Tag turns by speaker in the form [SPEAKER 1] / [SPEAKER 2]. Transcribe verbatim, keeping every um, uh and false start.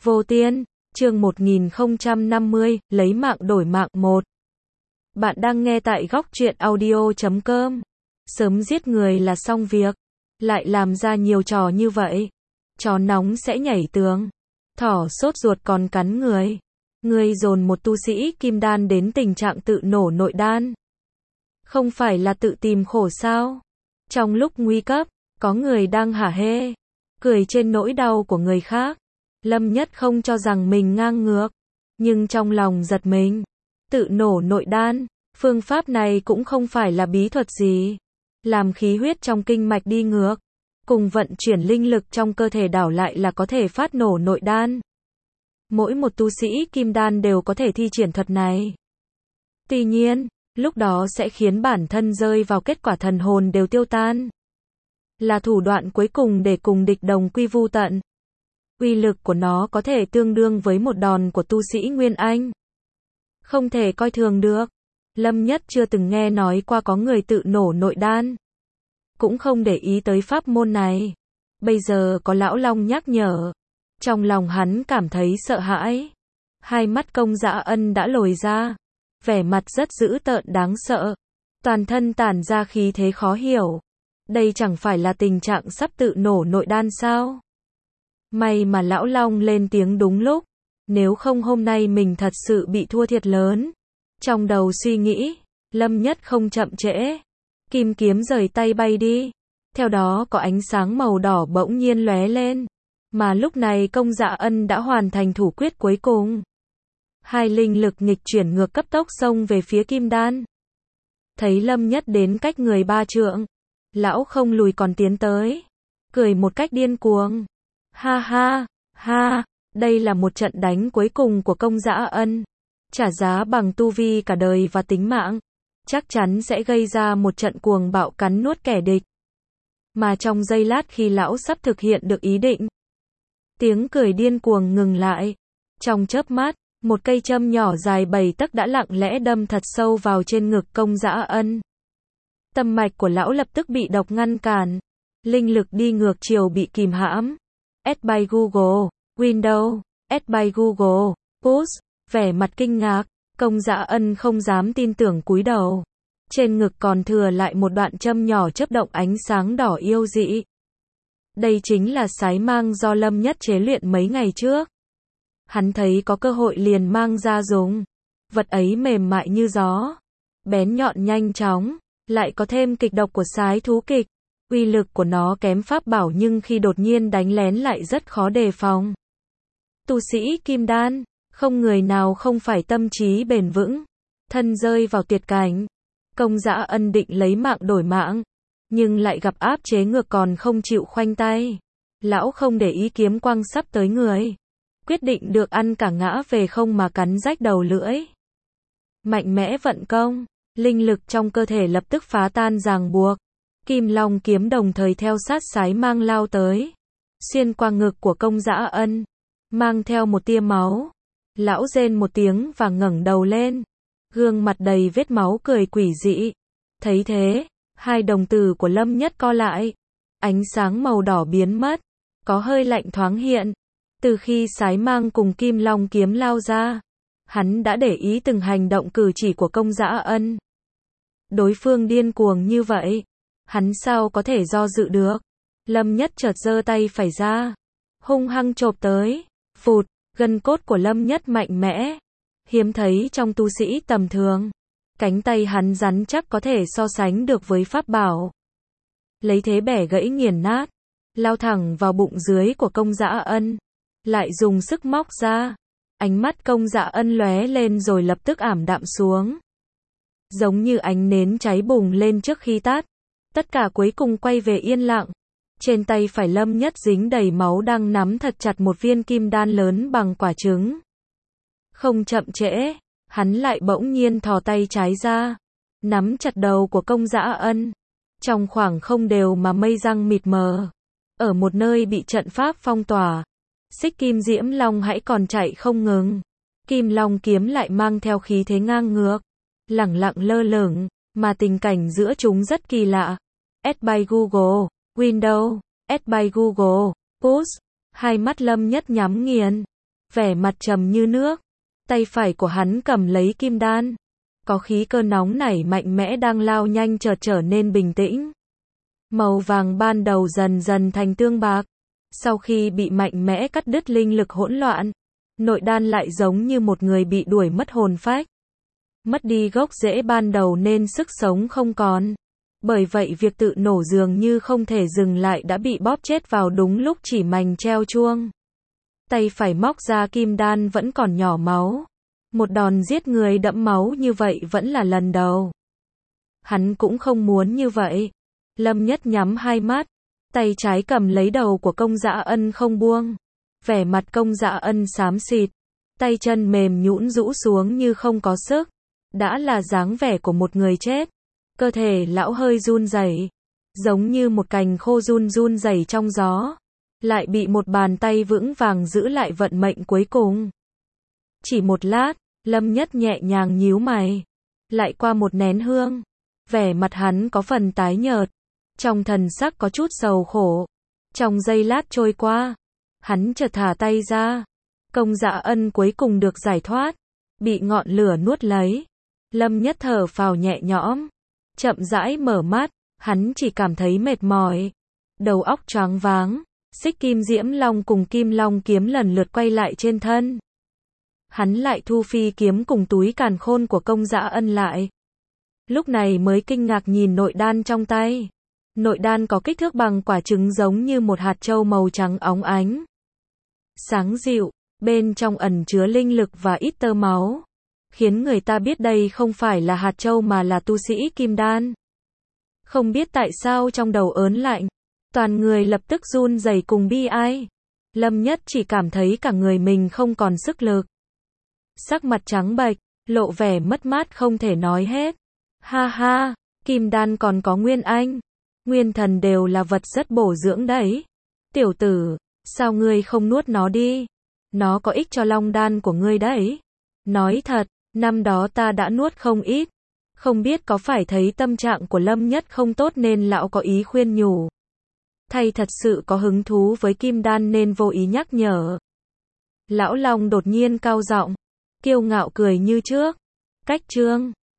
[SPEAKER 1] Vô Tiên, chương một nghìn không trăm năm mươi, lấy mạng đổi mạng một. Bạn đang nghe tại góc truyện audio chấm com. Sớm giết người là xong việc, lại làm ra nhiều trò như vậy. Chó nóng sẽ nhảy tường, thỏ sốt ruột còn cắn người. Ngươi dồn một tu sĩ kim đan đến tình trạng tự nổ nội đan. Không phải là tự tìm khổ sao? Trong lúc nguy cấp, có người đang hả hê, cười trên nỗi đau của người khác. Lâm Nhất không cho rằng mình ngang ngược, nhưng trong lòng giật mình. Tự nổ nội đan, phương pháp này cũng không phải là bí thuật gì. Làm khí huyết trong kinh mạch đi ngược, cùng vận chuyển linh lực trong cơ thể đảo lại là có thể phát nổ nội đan. Mỗi một tu sĩ kim đan đều có thể thi triển thuật này. Tuy nhiên, lúc đó sẽ khiến bản thân rơi vào kết quả thần hồn đều tiêu tan. Là thủ đoạn cuối cùng để cùng địch đồng quy vu tận. Uy lực của nó có thể tương đương với một đòn của tu sĩ Nguyên Anh. Không thể coi thường được. Lâm Nhất chưa từng nghe nói qua có người tự nổ nội đan. Cũng không để ý tới pháp môn này. Bây giờ có Lão Long nhắc nhở. Trong lòng hắn cảm thấy sợ hãi. Hai mắt Công Dã Ân đã lồi ra. Vẻ mặt rất dữ tợn đáng sợ. Toàn thân tản ra khí thế khó hiểu. Đây chẳng phải là tình trạng sắp tự nổ nội đan sao? May mà Lão Long lên tiếng đúng lúc. Nếu không hôm nay mình thật sự bị thua thiệt lớn. Trong đầu suy nghĩ, Lâm Nhất không chậm trễ. Kim kiếm rời tay bay đi. Theo đó có ánh sáng màu đỏ bỗng nhiên lóe lên. Mà lúc này Công Dã Ân đã hoàn thành thủ quyết cuối cùng. Hai linh lực nghịch chuyển ngược cấp tốc xông về phía kim đan. Thấy Lâm Nhất đến cách người ba trượng. Lão không lùi còn tiến tới. Cười một cách điên cuồng. Ha ha, ha, đây là một trận đánh cuối cùng của Công Dã Ân. Trả giá bằng tu vi cả đời và tính mạng. Chắc chắn sẽ gây ra một trận cuồng bạo cắn nuốt kẻ địch. Mà trong giây lát khi lão sắp thực hiện được ý định. Tiếng cười điên cuồng ngừng lại. Trong chớp mắt, một cây châm nhỏ dài bảy tấc đã lặng lẽ đâm thật sâu vào trên ngực Công Dã Ân. Tâm mạch của lão lập tức bị độc ngăn cản. Linh lực đi ngược chiều bị kìm hãm. Add by Google, Windows, Add by Google, Push, vẻ mặt kinh ngạc, Công Dã Ân không dám tin tưởng cúi đầu. Trên ngực còn thừa lại một đoạn châm nhỏ chớp động ánh sáng đỏ yêu dị. Đây chính là sái mang do Lâm Nhất chế luyện mấy ngày trước. Hắn thấy có cơ hội liền mang ra dùng. Vật ấy mềm mại như gió, bén nhọn nhanh chóng, lại có thêm kịch độc của sái thú kịch. Uy lực của nó kém pháp bảo nhưng khi đột nhiên đánh lén lại rất khó đề phòng. Tu sĩ kim đan, không người nào không phải tâm trí bền vững. Thân rơi vào tuyệt cảnh. Công Dã Ân định lấy mạng đổi mạng. Nhưng lại gặp áp chế ngược còn không chịu khoanh tay. Lão không để ý kiếm quang sắp tới người. Quyết định được ăn cả ngã về không mà cắn rách đầu lưỡi. Mạnh mẽ vận công. Linh lực trong cơ thể lập tức phá tan ràng buộc. Kim Long kiếm đồng thời theo sát sái mang lao tới. Xuyên qua ngực của Công Dã Ân. Mang theo một tia máu. Lão rên một tiếng và ngẩng đầu lên. Gương mặt đầy vết máu cười quỷ dị. Thấy thế, hai đồng tử của Lâm Nhất co lại. Ánh sáng màu đỏ biến mất. Có hơi lạnh thoáng hiện. Từ khi sái mang cùng Kim Long kiếm lao ra, hắn đã để ý từng hành động cử chỉ của Công Dã Ân. Đối phương điên cuồng như vậy. Hắn sao có thể do dự được. Lâm Nhất chợt giơ tay phải ra. Hung hăng chộp tới. Phụt, gân cốt của Lâm Nhất mạnh mẽ. Hiếm thấy trong tu sĩ tầm thường. Cánh tay hắn rắn chắc có thể so sánh được với pháp bảo. Lấy thế bẻ gãy nghiền nát. Lao thẳng vào bụng dưới của Công Dã Ân. Lại dùng sức móc ra. Ánh mắt Công Dã Ân lóe lên rồi lập tức ảm đạm xuống. Giống như ánh nến cháy bùng lên trước khi tắt. Tất cả cuối cùng quay về yên lặng. Trên tay phải Lâm Nhất dính đầy máu đang nắm thật chặt một viên kim đan lớn bằng quả trứng. Không chậm trễ, hắn lại bỗng nhiên thò tay trái ra. Nắm chặt đầu của Công Dã Ân. Trong khoảng không đều mà mây răng mịt mờ. Ở một nơi bị trận pháp phong tỏa. Xích Kim Diễm Long hãy còn chạy không ngừng. Kim Long kiếm lại mang theo khí thế ngang ngược. Lẳng lặng lơ lửng, mà tình cảnh giữa chúng rất kỳ lạ. Add by Google, Windows, Add by Google, Push. Hai mắt Lâm Nhất nhắm nghiền. vẻ mặt trầm như nước. Tay phải của hắn cầm lấy kim đan. Có khí cơ nóng nảy mạnh mẽ đang lao nhanh chợt trở nên bình tĩnh. Màu vàng ban đầu dần dần thành tương bạc. Sau khi bị mạnh mẽ cắt đứt linh lực hỗn loạn, nội đan lại giống như một người bị đuổi mất hồn phách. Mất đi gốc rễ ban đầu nên sức sống không còn. Bởi vậy việc tự nổ dường như không thể dừng lại đã bị bóp chết vào đúng lúc chỉ mành treo chuông. Tay phải móc ra kim đan vẫn còn nhỏ máu. Một đòn giết người đẫm máu như vậy vẫn là lần đầu. Hắn cũng không muốn như vậy. Lâm Nhất nhắm hai mắt, tay trái cầm lấy đầu của Công Dã Ân không buông. Vẻ mặt Công Dã Ân xám xịt, tay chân mềm nhũn rũ xuống như không có sức. Đã là dáng vẻ của một người chết. Cơ thể lão hơi run rẩy, giống như một cành khô run run rẩy trong gió, lại bị một bàn tay vững vàng giữ lại vận mệnh cuối cùng. Chỉ một lát, Lâm Nhất nhẹ nhàng nhíu mày, lại qua một nén hương, vẻ mặt hắn có phần tái nhợt, trong thần sắc có chút sầu khổ. Trong giây lát trôi qua, hắn chợt thả tay ra, Công Dã Ân cuối cùng được giải thoát, bị ngọn lửa nuốt lấy. Lâm Nhất thở phào nhẹ nhõm, chậm rãi mở mắt, hắn chỉ cảm thấy mệt mỏi, đầu óc choáng váng, xích kim diễm long cùng kim long kiếm lần lượt quay lại trên thân. Hắn lại thu phi kiếm cùng túi càn khôn của Công Dã Ân lại. Lúc này mới kinh ngạc nhìn nội đan trong tay. Nội đan có kích thước bằng quả trứng giống như một hạt châu màu trắng óng ánh. Sáng dịu, bên trong ẩn chứa linh lực và ít tơ máu. Khiến người ta biết đây không phải là hạt châu mà là tu sĩ kim đan. Không biết tại sao trong đầu ớn lạnh, toàn người lập tức run rẩy cùng bi ai. Lâm Nhất chỉ cảm thấy cả người mình không còn sức lực. Sắc mặt trắng bệch, lộ vẻ mất mát không thể nói hết. Ha ha, kim đan còn có nguyên anh, nguyên thần đều là vật rất bổ dưỡng đấy. Tiểu tử, sao ngươi không nuốt nó đi? Nó có ích cho long đan của ngươi đấy. Nói thật, năm đó ta đã nuốt không ít. Không biết có phải thấy tâm trạng của Lâm Nhất không tốt nên lão có ý khuyên nhủ. Thay thật sự có hứng thú với kim đan nên vô ý nhắc nhở. Lão Long đột nhiên cao giọng, kiêu ngạo cười như trước. Cách chương